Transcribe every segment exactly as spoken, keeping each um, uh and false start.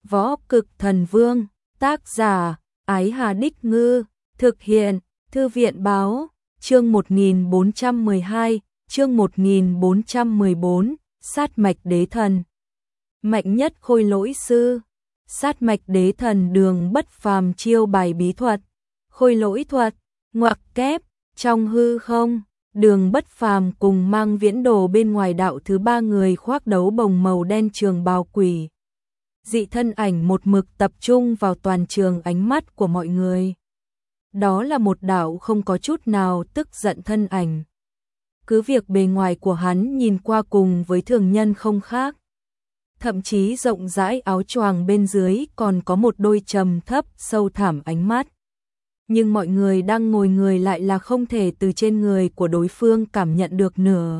Võ Cực Thần Vương, tác giả, Ái Hà Đích Ngư, thực hiện, Thư viện Báo, chương một nghìn bốn trăm mười hai, chương một nghìn bốn trăm mười bốn, Sát mạch đế thần. Mạnh nhất khôi lỗi sư, sát mạch đế thần Đường Bất Phàm chiêu bài bí thuật, khôi lỗi thuật, ngoặc kép, trong hư không. Đường Bất Phàm cùng Mang Viễn Đồ bên ngoài đạo thứ ba người khoác đấu bồng màu đen trường bào quỷ. Dị thân ảnh một mực tập trung vào toàn trường ánh mắt của mọi người. Đó là một đạo không có chút nào tức giận thân ảnh. Cứ việc bề ngoài của hắn nhìn qua cùng với thường nhân không khác. Thậm chí rộng rãi áo choàng bên dưới còn có một đôi trầm thấp sâu thẳm ánh mắt. Nhưng mọi người đang ngồi người lại là không thể từ trên người của đối phương cảm nhận được nửa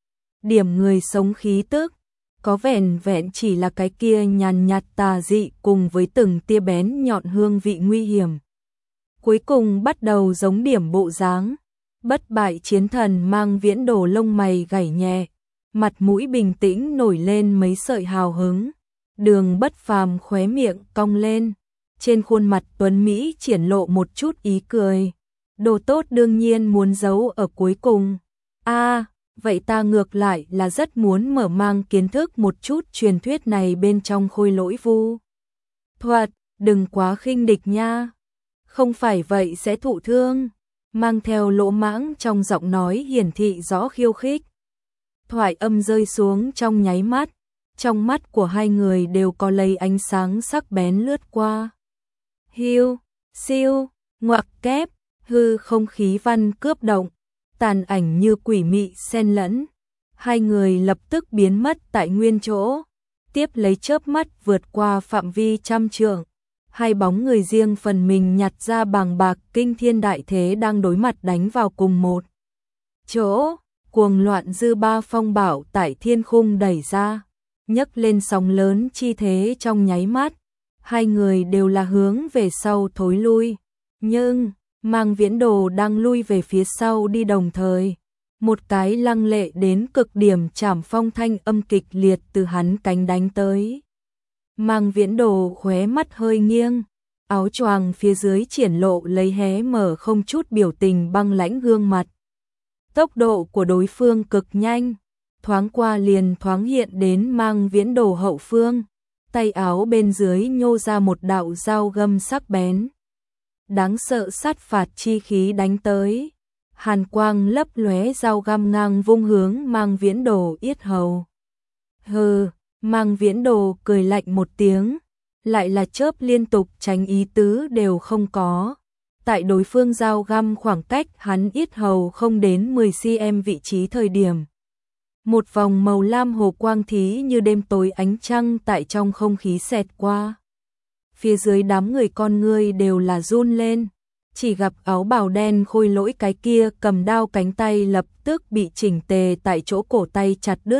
điểm người sống khí tức, có vẻn vẹn chỉ là cái kia nhàn nhạt tà dị cùng với từng tia bén nhọn hương vị nguy hiểm. Cuối cùng bắt đầu giống điểm bộ dáng, bất bại chiến thần Mang Viễn Đồ lông mày gảy nhẹ, mặt mũi bình tĩnh nổi lên mấy sợi hào hứng, Đường Bất Phàm khóe miệng cong lên. Trên khuôn mặt tuấn Mỹ triển lộ một chút ý cười. Đồ tốt đương nhiên muốn giấu ở cuối cùng. A, à, vậy ta ngược lại là rất muốn mở mang kiến thức một chút truyền thuyết này bên trong khôi lỗi vu thuật, đừng quá khinh địch nha. Không phải vậy sẽ thụ thương. Mang theo lỗ mãng trong giọng nói hiển thị rõ khiêu khích. Thoại âm rơi xuống trong nháy mắt, trong mắt của hai người đều có lấy ánh sáng sắc bén lướt qua. Hiu, siêu, ngoặc kép, hư không khí văn cướp động, tàn ảnh như quỷ mị xen lẫn. Hai người lập tức biến mất tại nguyên chỗ, tiếp lấy chớp mắt vượt qua phạm vi trăm trượng. Hai bóng người riêng phần mình nhặt ra bàng bạc kinh thiên đại thế đang đối mặt đánh vào cùng một chỗ. Cuồng loạn dư ba phong bảo tại thiên khung đẩy ra, nhấc lên sóng lớn chi thế trong nháy mắt. Hai người đều là hướng về sau thối lui, nhưng Mang Viễn Đồ đang lui về phía sau đi đồng thời. Một cái lăng lệ đến cực điểm trảm phong thanh âm kịch liệt từ hắn cánh đánh tới. Mang Viễn Đồ khóe mắt hơi nghiêng, áo choàng phía dưới triển lộ lấy hé mở không chút biểu tình băng lãnh gương mặt. Tốc độ của đối phương cực nhanh, thoáng qua liền thoáng hiện đến Mang Viễn Đồ hậu phương. Tay áo bên dưới nhô ra một đạo dao găm sắc bén. Đáng sợ sát phạt chi khí đánh tới. Hàn quang lấp lóe, dao găm ngang vung hướng Mang Viễn Đồ yết hầu. Hừ, Mang Viễn Đồ cười lạnh một tiếng, lại là chớp liên tục tránh ý tứ đều không có. Tại đối phương dao găm khoảng cách hắn yết hầu không đến mười xăng-ti-mét vị trí thời điểm. Một vòng màu lam hồ quang thí như đêm tối ánh trăng tại trong không khí xẹt qua. Phía dưới đám người con ngươi đều là run lên, chỉ gặp áo bào đen khôi lỗi cái kia cầm đao cánh tay lập tức bị chỉnh tề tại chỗ cổ tay chặt đứt.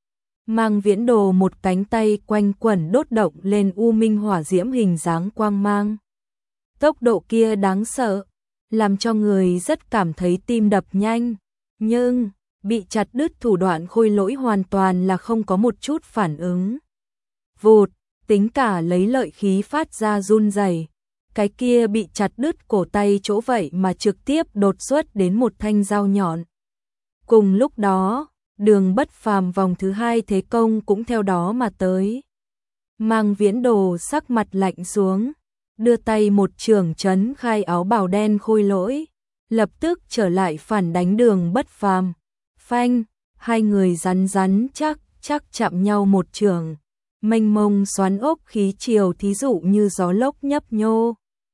Mang Viễn Đồ một cánh tay quanh quẩn đốt động lên u minh hỏa diễm hình dáng quang mang. Tốc độ kia đáng sợ, làm cho người rất cảm thấy tim đập nhanh, nhưng bị chặt đứt thủ đoạn khôi lỗi hoàn toàn là không có một chút phản ứng. Vụt, tính cả lấy lợi khí phát ra run rẩy, cái kia bị chặt đứt cổ tay chỗ vậy mà trực tiếp đột xuất đến một thanh dao nhọn. Cùng lúc đó, Đường Bất Phàm vòng thứ hai thế công cũng theo đó mà tới. Mang Viễn Đồ sắc mặt lạnh xuống, đưa tay một chưởng chấn khai áo bào đen khôi lỗi, lập tức trở lại phản đánh Đường Bất Phàm. Phanh, hai người rắn rắn chắc chắc chạm nhau một trường, mênh mông xoắn ốc khí chiều thí dụ như gió lốc nhấp nhô.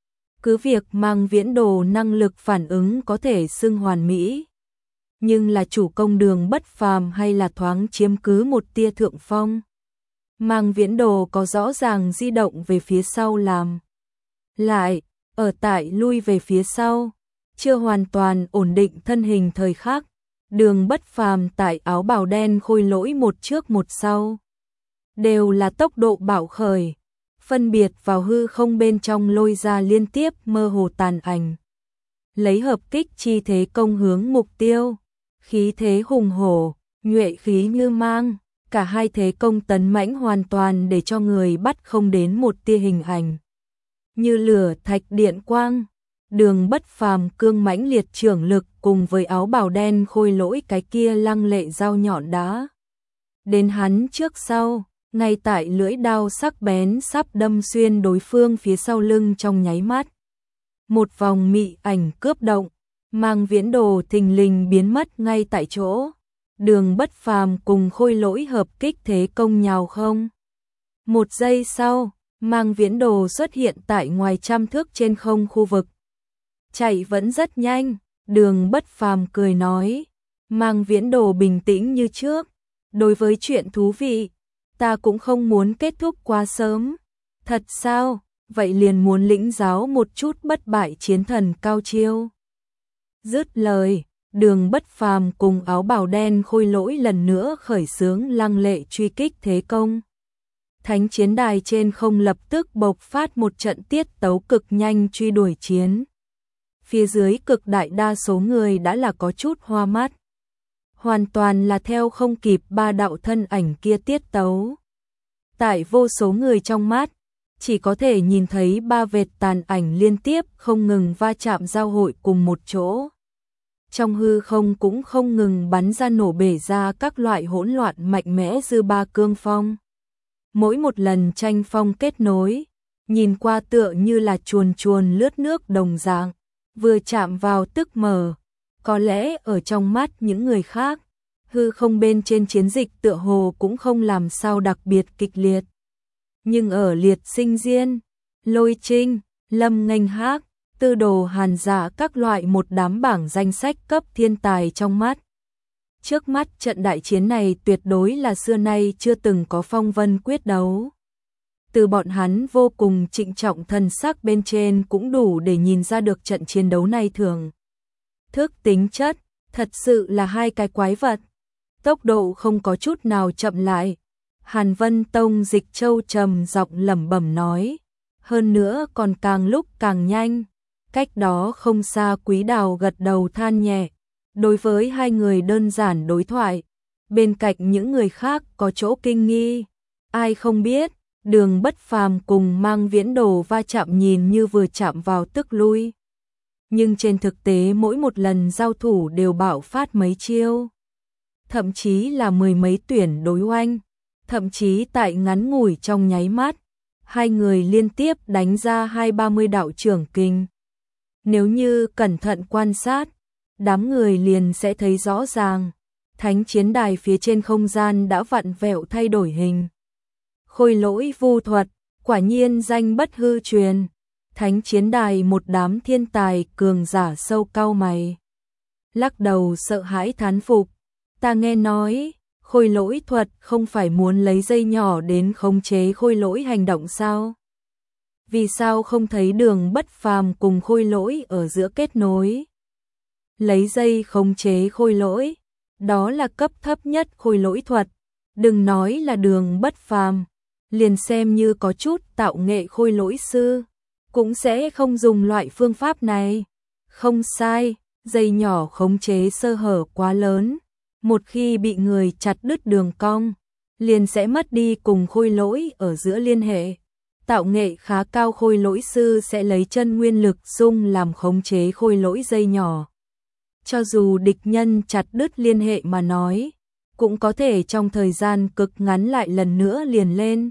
Cứ việc Mang Viễn Đồ năng lực phản ứng có thể xưng hoàn mỹ, nhưng là chủ công Đường Bất Phàm hay là thoáng chiếm cứ một tia thượng phong. Mang Viễn Đồ có rõ ràng di động về phía sau làm lại, ở tại lui về phía sau, chưa hoàn toàn ổn định thân hình thời khắc. Đường Bất Phàm tại áo bào đen khôi lỗi một trước một sau, đều là tốc độ bạo khởi, phân biệt vào hư không bên trong lôi ra liên tiếp mơ hồ tàn ảnh. Lấy hợp kích chi thế công hướng mục tiêu, khí thế hùng hổ, nhuệ khí như mang, cả hai thế công tấn mãnh hoàn toàn để cho người bắt không đến một tia hình ảnh. Như lửa thạch điện quang, Đường Bất Phàm cương mãnh liệt trưởng lực cùng với áo bào đen Khôi Lỗi cái kia lăng lệ dao nhọn đá. Đến hắn trước sau, ngay tại lưỡi đao sắc bén sắp đâm xuyên đối phương phía sau lưng trong nháy mắt. Một vòng mị ảnh cướp động, Mang Viễn Đồ thình lình biến mất ngay tại chỗ. Đường Bất Phàm cùng Khôi Lỗi hợp kích thế công nhào không. Một giây sau, Mang Viễn Đồ xuất hiện tại ngoài trăm thước trên không khu vực. Chạy vẫn rất nhanh, Đường Bất Phàm cười nói. Mang Viễn Đồ bình tĩnh như trước. Đối với chuyện thú vị, ta cũng không muốn kết thúc quá sớm. Thật sao? Vậy liền muốn lĩnh giáo một chút bất bại chiến thần cao chiêu. Dứt lời, Đường Bất Phàm cùng áo bào đen Khôi Lỗi lần nữa khởi xướng lăng lệ truy kích thế công. Thánh chiến đài trên không lập tức bộc phát một trận tiết tấu cực nhanh truy đuổi chiến. Phía dưới cực đại đa số người đã là có chút hoa mắt. Hoàn toàn là theo không kịp ba đạo thân ảnh kia tiết tấu. Tại vô số người trong mắt, chỉ có thể nhìn thấy ba vệt tàn ảnh liên tiếp không ngừng va chạm giao hội cùng một chỗ. Trong hư không cũng không ngừng bắn ra nổ bể ra các loại hỗn loạn mạnh mẽ dư ba cương phong. Mỗi một lần tranh phong kết nối, nhìn qua tựa như là chuồn chuồn lướt nước đồng dạng, vừa chạm vào tức mở. Có lẽ ở trong mắt những người khác, hư không bên trên chiến dịch tựa hồ cũng không làm sao đặc biệt kịch liệt. Nhưng ở Liệt Sinh Diên, Lôi Trinh, Lâm Nghênh Hác, Tư Đồ Hàn Dạ các loại một đám bảng danh sách cấp thiên tài trong mắt. Trước mắt trận đại chiến này tuyệt đối là xưa nay chưa từng có phong vân quyết đấu. Từ bọn hắn vô cùng trịnh trọng thần sắc bên trên cũng đủ để nhìn ra được trận chiến đấu này thường. Thức tính chất, thật sự là hai cái quái vật. Tốc độ không có chút nào chậm lại. Hàn Vân Tông Dịch Châu trầm giọng lẩm bẩm nói. Hơn nữa còn càng lúc càng nhanh. Cách đó không xa Quý Đào gật đầu than nhẹ. Đối với hai người đơn giản đối thoại, bên cạnh những người khác có chỗ kinh nghi. Ai không biết, Đường Bất Phàm cùng Mang Viễn Đồ va chạm nhìn như vừa chạm vào tức lui. Nhưng trên thực tế mỗi một lần giao thủ đều bạo phát mấy chiêu. Thậm chí là mười mấy tuyển đối oanh. Thậm chí tại ngắn ngủi trong nháy mắt, hai người liên tiếp đánh ra hai ba mươi đạo trưởng kình. Nếu như cẩn thận quan sát, đám người liền sẽ thấy rõ ràng, thánh chiến đài phía trên không gian đã vặn vẹo thay đổi hình. Khôi Lỗi vu thuật, quả nhiên danh bất hư truyền. Thánh chiến đài một đám thiên tài cường giả sâu cau mày. Lắc đầu sợ hãi thán phục. Ta nghe nói, Khôi Lỗi thuật không phải muốn lấy dây nhỏ đến khống chế Khôi Lỗi hành động sao? Vì sao không thấy Đường Bất Phàm cùng Khôi Lỗi ở giữa kết nối? Lấy dây khống chế Khôi Lỗi, đó là cấp thấp nhất Khôi Lỗi thuật. Đừng nói là Đường Bất Phàm, liền xem như có chút tạo nghệ Khôi Lỗi sư, cũng sẽ không dùng loại phương pháp này. Không sai, dây nhỏ khống chế sơ hở quá lớn. Một khi bị người chặt đứt đường cong, liền sẽ mất đi cùng Khôi Lỗi ở giữa liên hệ. Tạo nghệ khá cao Khôi Lỗi sư sẽ lấy chân nguyên lực xung làm khống chế Khôi Lỗi dây nhỏ. Cho dù địch nhân chặt đứt liên hệ mà nói, cũng có thể trong thời gian cực ngắn lại lần nữa liền lên.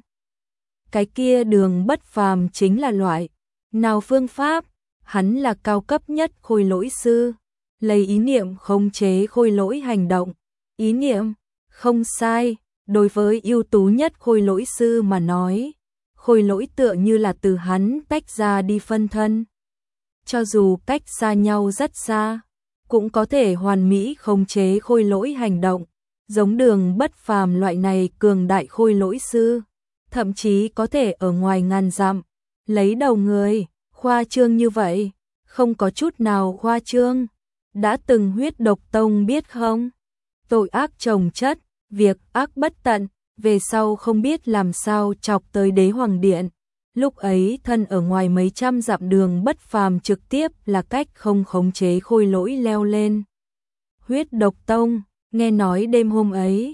Cái kia Đường Bất Phàm chính là loại nào phương pháp, hắn là cao cấp nhất Khôi Lỗi sư, lấy ý niệm khống chế Khôi Lỗi hành động. Ý niệm, không sai, đối với ưu tú nhất Khôi Lỗi sư mà nói, Khôi Lỗi tựa như là từ hắn tách ra đi phân thân. Cho dù cách xa nhau rất xa, cũng có thể hoàn mỹ khống chế Khôi Lỗi hành động, giống Đường Bất Phàm loại này cường đại Khôi Lỗi sư, thậm chí có thể ở ngoài ngàn dặm, lấy đầu người, khoa trương như vậy, không có chút nào khoa trương. Đã từng Huyết Độc Tông biết không? Tội ác chồng chất, việc ác bất tận, về sau không biết làm sao chọc tới Đế Hoàng Điện. Lúc ấy thân ở ngoài mấy trăm dặm Đường Bất Phàm trực tiếp là cách không khống chế Khôi Lỗi leo lên Huyết Độc Tông. Nghe nói đêm hôm ấy,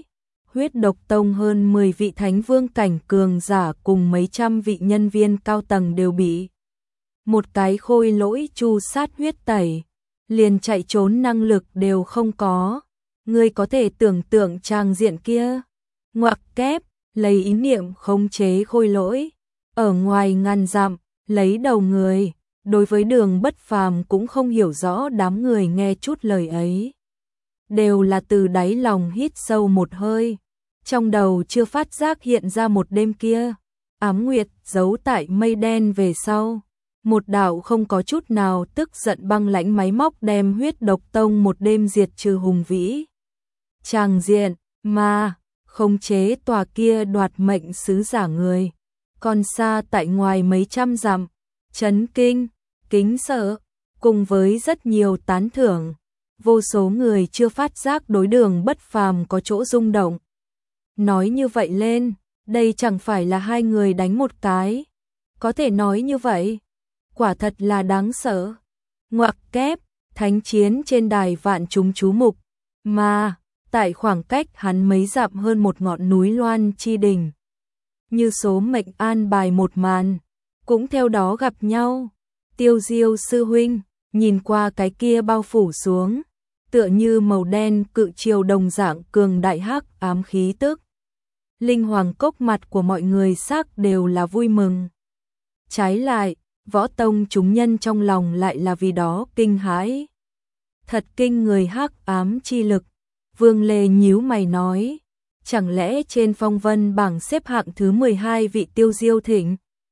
Huyết Độc Tông hơn mười vị thánh vương cảnh cường giả cùng mấy trăm vị nhân viên cao tầng đều bị một cái khôi lỗi chu sát huyết tẩy, liền chạy trốn năng lực đều không có. Ngươi có thể tưởng tượng tràng diện kia. Ngoặc kép, lấy ý niệm khống chế khôi lỗi, ở ngoài ngàn dặm, lấy đầu người. Đối với Đường Bất Phàm cũng không hiểu rõ, đám người nghe chút lời ấy đều là từ đáy lòng hít sâu một hơi, trong đầu chưa phát giác hiện ra một đêm kia, ám nguyệt giấu tại mây đen về sau, một đạo không có chút nào tức giận băng lãnh máy móc đem Huyết Độc Tông một đêm diệt trừ hùng vĩ. Tràng diện mà khống chế tòa kia đoạt mệnh sứ giả người, còn xa tại ngoài mấy trăm dặm, chấn kinh, kính sợ, cùng với rất nhiều tán thưởng. Vô số người chưa phát giác đối Đường Bất Phàm có chỗ rung động. Nói như vậy lên, đây chẳng phải là hai người đánh một cái. Có thể nói như vậy, quả thật là đáng sợ. Ngoặc kép, thánh chiến trên đài vạn chúng chú mục, mà tại khoảng cách hắn mấy dặm hơn một ngọn núi Loan Chi Đỉnh. Như số mệnh an bài một màn, cũng theo đó gặp nhau. Tiêu Diêu sư huynh, nhìn qua cái kia bao phủ xuống, tựa như màu đen cự triều đồng dạng cường đại hắc ám khí tức. Linh Hoàng Cốc mặt của mọi người sắc đều là vui mừng. Trái lại, Võ Tông chúng nhân trong lòng lại là vì đó kinh hãi. Thật kinh người hắc ám chi lực. Vương Lê nhíu mày nói, chẳng lẽ trên phong vân bảng xếp hạng thứ mười hai vị Tiêu Diêu thịnh?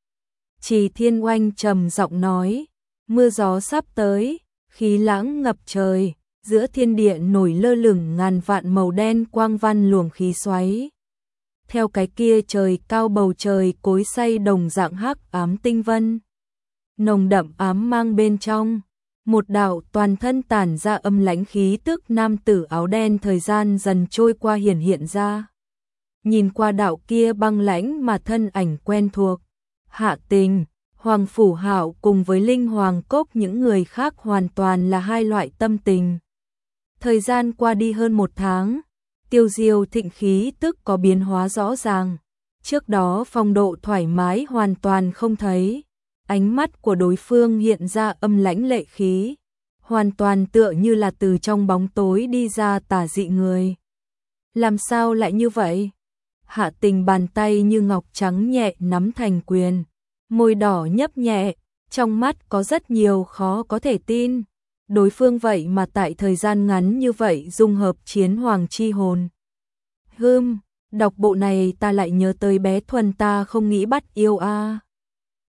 Trì Thiên Oanh trầm giọng nói, mưa gió sắp tới, khí lãng ngập trời, giữa thiên địa nổi lơ lửng ngàn vạn màu đen quang văn luồng khí xoáy. Theo cái kia trời cao bầu trời cối xay đồng dạng hắc ám tinh vân, nồng đậm ám mang bên trong, một đạo toàn thân tản ra âm lãnh khí tức nam tử áo đen thời gian dần trôi qua hiển hiện ra. Nhìn qua đạo kia băng lãnh mà thân ảnh quen thuộc, Hạ Tình, Hoàng Phủ Hạo cùng với Linh Hoàng Cốc những người khác hoàn toàn là hai loại tâm tình. Thời gian qua đi hơn một tháng, Tiêu Diêu thịnh khí tức có biến hóa rõ ràng. Trước đó phong độ thoải mái hoàn toàn không thấy. Ánh mắt của đối phương hiện ra âm lãnh lệ khí, hoàn toàn tựa như là từ trong bóng tối đi ra tà dị người. Làm sao lại như vậy? Hạ Tình bàn tay như ngọc trắng nhẹ nắm thành quyền, môi đỏ nhấp nhẹ, trong mắt có rất nhiều khó có thể tin. Đối phương vậy mà tại thời gian ngắn như vậy dung hợp chiến hoàng chi hồn. Hừm, đọc bộ này ta lại nhớ tới bé Thuần ta không nghĩ bắt yêu a. À.